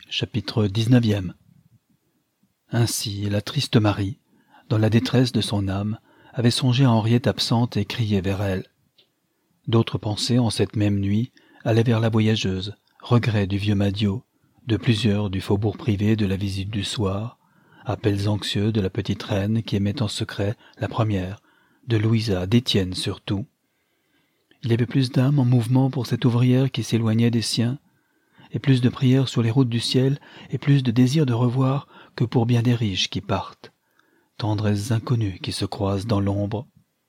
Chapitre 19. Ainsi, la triste Marie, dans la détresse de son âme, avait songé à Henriette absente et crié vers elle. D'autres pensées, en cette même nuit, allaient vers la voyageuse, regret du vieux Madiot, de plusieurs du faubourg privé de la visite du soir, appels anxieux de la petite reine qui aimait en secret la première, de Louisa, d'Étienne surtout. Il y avait plus d'âme en mouvement pour cette ouvrière qui s'éloignait des siens, et plus de prières sur les routes du ciel, et plus de désir de revoir que pour bien des riches qui partent. Tendresses inconnues qui se croisent dans l'ombre.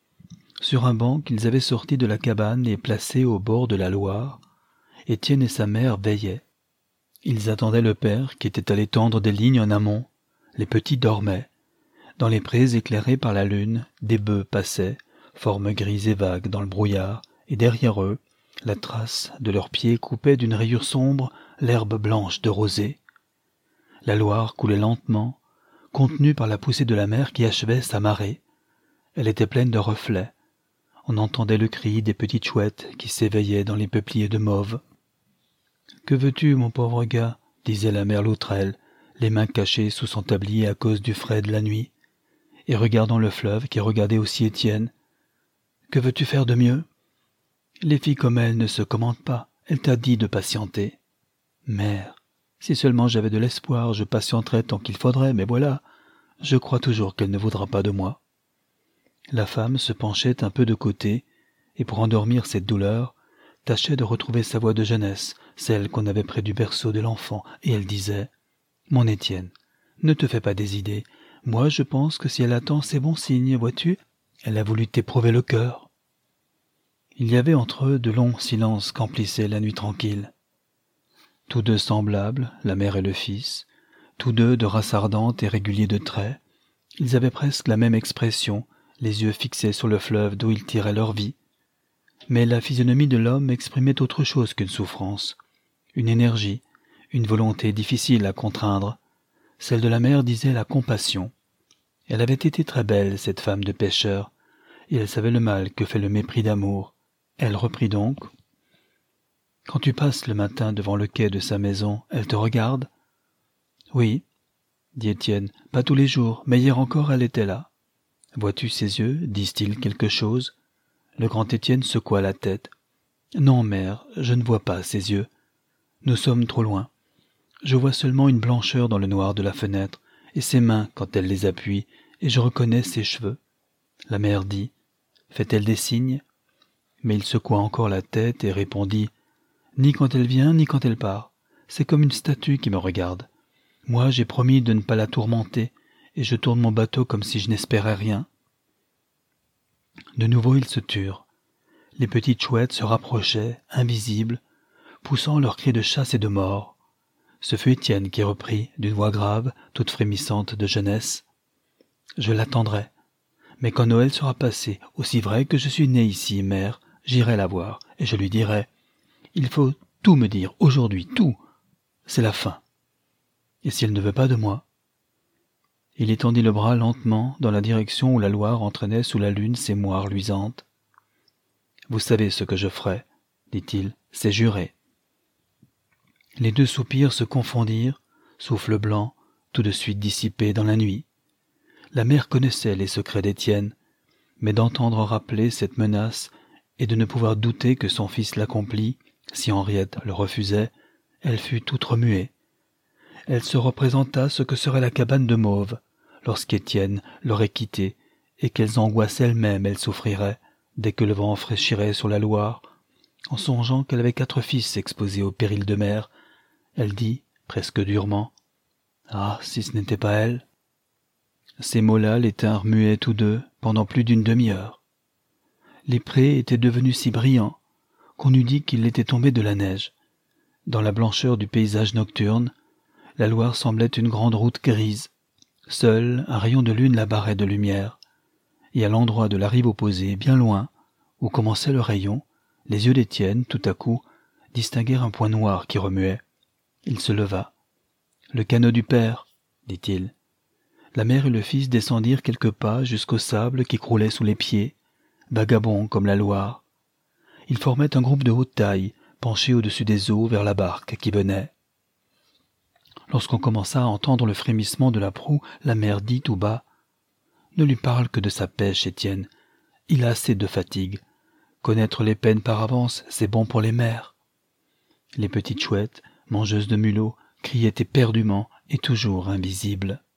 Sur un banc qu'ils avaient sorti de la cabane et placé au bord de la Loire, Étienne et sa mère veillaient. Ils attendaient le père qui était allé tendre des lignes en amont. Les petits dormaient. Dans les prés éclairés par la lune, des bœufs passaient, formes grises et vagues dans le brouillard, et derrière eux, la trace de leurs pieds coupait d'une rayure sombre l'herbe blanche de rosée. La Loire coulait lentement, contenue par la poussée de la mer qui achevait sa marée. Elle était pleine de reflets. On entendait le cri des petites chouettes qui s'éveillaient dans les peupliers de mauve. « Que veux-tu, mon pauvre gars ?» disait la mère Loutrel, les mains cachées sous son tablier à cause du frais de la nuit, et regardant le fleuve qui regardait aussi Étienne. « Que veux-tu faire de mieux ? Les filles comme elle ne se commandent pas, elle t'a dit de patienter. »« Mère, si seulement j'avais de l'espoir, je patienterais tant qu'il faudrait, mais voilà, je crois toujours qu'elle ne voudra pas de moi. » La femme se penchait un peu de côté, et pour endormir cette douleur, tâchait de retrouver sa voix de jeunesse, celle qu'on avait près du berceau de l'enfant, et elle disait « Mon Étienne, ne te fais pas des idées. Moi, je pense que si elle attend, c'est bon signe, vois-tu ? Elle a voulu t'éprouver le cœur. » Il y avait entre eux de longs silences qu'emplissait la nuit tranquille. Tous deux semblables, la mère et le fils, tous deux de race ardente et réguliers de traits, ils avaient presque la même expression, les yeux fixés sur le fleuve d'où ils tiraient leur vie. Mais la physionomie de l'homme exprimait autre chose qu'une souffrance, une énergie, une volonté difficile à contraindre. Celle de la mère disait la compassion. Elle avait été très belle, cette femme de pêcheur, et elle savait le mal que fait le mépris d'amour. Elle reprit donc. « Quand tu passes le matin devant le quai de sa maison, elle te regarde ?»« Oui, » dit Étienne, « pas tous les jours, mais hier encore elle était là. »« Vois-tu ses yeux, disent-ils quelque chose ?» Le grand Étienne secoua la tête. « Non, mère, je ne vois pas ses yeux. Nous sommes trop loin. Je vois seulement une blancheur dans le noir de la fenêtre, et ses mains quand elle les appuie, et je reconnais ses cheveux. » La mère dit. « Fait-elle des signes ?» Mais il secoua encore la tête et répondit « Ni quand elle vient, ni quand elle part. C'est comme une statue qui me regarde. Moi, j'ai promis de ne pas la tourmenter, et je tourne mon bateau comme si je n'espérais rien. » De nouveau, ils se turent. Les petites chouettes se rapprochaient, invisibles, poussant leurs cris de chasse et de mort. Ce fut Étienne qui reprit, d'une voix grave, toute frémissante de jeunesse. « Je l'attendrai. Mais quand Noël sera passé, aussi vrai que je suis né ici, mère, j'irai la voir, et je lui dirai « Il faut tout me dire, aujourd'hui, tout. C'est la fin. Et si elle ne veut pas de moi ?» Il étendit le bras lentement dans la direction où la Loire entraînait sous la lune ses moires luisantes. « Vous savez ce que je ferai, » dit-il, « c'est juré. » Les deux soupirs se confondirent, souffle blanc, tout de suite dissipé dans la nuit. La mère connaissait les secrets d'Étienne, mais d'entendre rappeler cette menace et de ne pouvoir douter que son fils l'accomplît, si Henriette le refusait, elle fut toute remuée. Elle se représenta ce que serait la cabane de Mauve, lorsqu'Étienne l'aurait quittée, et quelles angoisses elle souffrirait, dès que le vent fraîchirait sur la Loire, en songeant qu'elle avait 4 fils exposés au péril de mer. Elle dit, presque durement, « Ah, si ce n'était pas elle !» Ces mots-là les tinrent muets tous deux pendant plus d'une demi-heure. Les prés étaient devenus si brillants qu'on eût dit qu'il était tombé de la neige. Dans la blancheur du paysage nocturne, la Loire semblait une grande route grise. Seul un rayon de lune la barrait de lumière. Et à l'endroit de la rive opposée, bien loin, où commençait le rayon, les yeux d'Étienne, tout à coup, distinguèrent un point noir qui remuait. Il se leva. « Le canot du père, » dit-il. La mère et le fils descendirent quelques pas jusqu'au sable qui croulait sous les pieds, vagabond comme la Loire. Ils formaient un groupe de haute taille, penché au-dessus des eaux vers la barque qui venait. Lorsqu'on commença à entendre le frémissement de la proue, la mère dit tout bas: « Ne lui parle que de sa pêche, Étienne. Il a assez de fatigue. Connaître les peines par avance, c'est bon pour les mères. » Les petites chouettes, mangeuses de mulots, criaient éperdument et toujours invisibles.